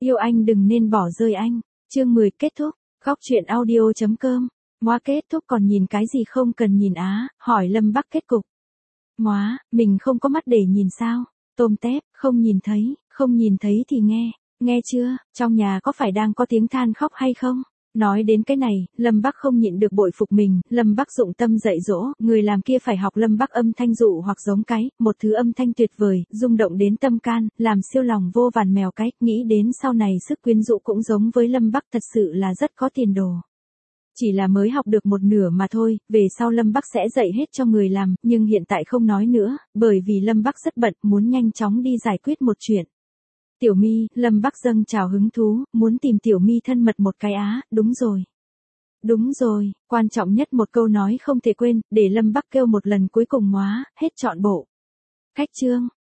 Yêu anh đừng nên bỏ rơi anh. Chương 10 kết thúc. Khóc chuyện audio.com. Ngoá kết thúc còn nhìn cái gì không cần nhìn á, hỏi Lâm Bắc kết cục. Ngoá, mình không có mắt để nhìn sao? Tôm tép, không nhìn thấy thì nghe chưa, trong nhà có phải đang có tiếng than khóc hay không? Nói đến cái này, Lâm Bắc không nhịn được bội phục mình, Lâm Bắc dụng tâm dạy dỗ, người làm kia phải học Lâm Bắc âm thanh dụ hoặc giống cái, một thứ âm thanh tuyệt vời, rung động đến tâm can, làm siêu lòng vô vàn mèo cái, nghĩ đến sau này sức quyến rũ cũng giống với Lâm Bắc thật sự là rất có tiền đồ. Chỉ là mới học được một nửa mà thôi, về sau Lâm Bắc sẽ dạy hết cho người làm, nhưng hiện tại không nói nữa, bởi vì Lâm Bắc rất bận, muốn nhanh chóng đi giải quyết một chuyện. Tiểu My, Lâm Bắc dâng trào hứng thú, muốn tìm Tiểu My thân mật một cái á, đúng rồi, quan trọng nhất một câu nói không thể quên, để Lâm Bắc kêu một lần cuối cùng ngoá, hết trọn bộ. Khách trương,